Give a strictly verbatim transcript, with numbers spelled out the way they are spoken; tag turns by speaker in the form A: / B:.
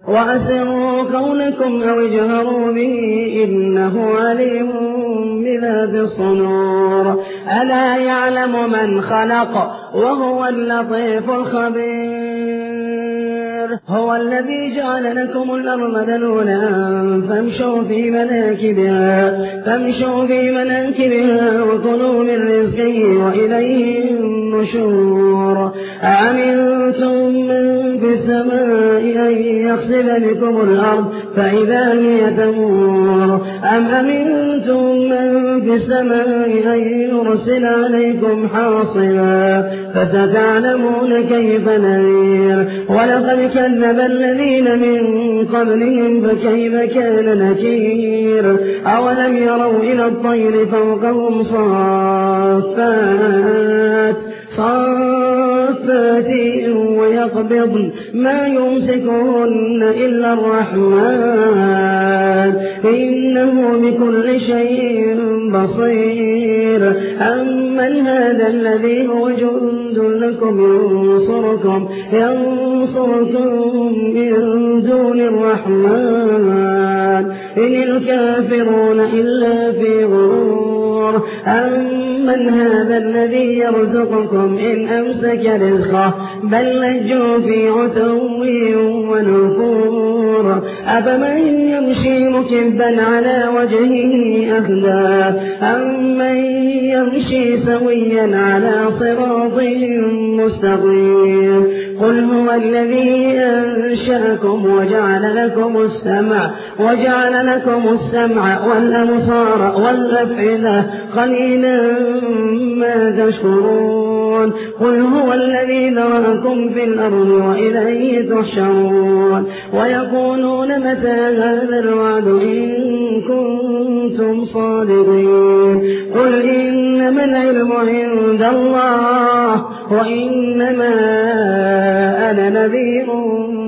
A: وأسروا قولكم أو اجهروا به إنه عليم بذات الصدور ألا يعلم من خلق وهو اللطيف الخبير هو الذي جعل لكم الأرض ذلولا فامشوا في مناكبها فامشوا في مناكبها وكلوا من رزقه وإليه النشور أأمنتم من في السماء أن يخسف بكم الأرض فإذا هي تمور أم أمنتم من في السماء أن يرسل عليكم حاصبا فستعلمون كيف نذير ولقد كذب الذين من قبلهم فكيف كان نكير أولم يروا إلى الطير فوقهم صافات صافات ويقبضن ما يمسكهن إلا الرحمن إنه بكل شيء بصير أمن هذا الذي هو جند لكم ينصركم ينصركم من دون الرحمن إن الكافرون إلا في غرور أمن هذا الذي يرزقكم إن أمسك رزقه بل لجوا في عتو ونفور أفمن يمشي مكبا على وجهه أهدى أمن يمشي سويا على صراط مستقيم قل هو الذي أنشأكم وجعل لكم السمع وجعل لكم السمع والأبصار والأفئدة قليلا ما تشكرون قل هو الذي ذرأكم في الأرض وإليه تحشرون ويقولون متى هذا الوعد إن كنتم صادقين قل إنما العلم عند الله وإنما أنا نذير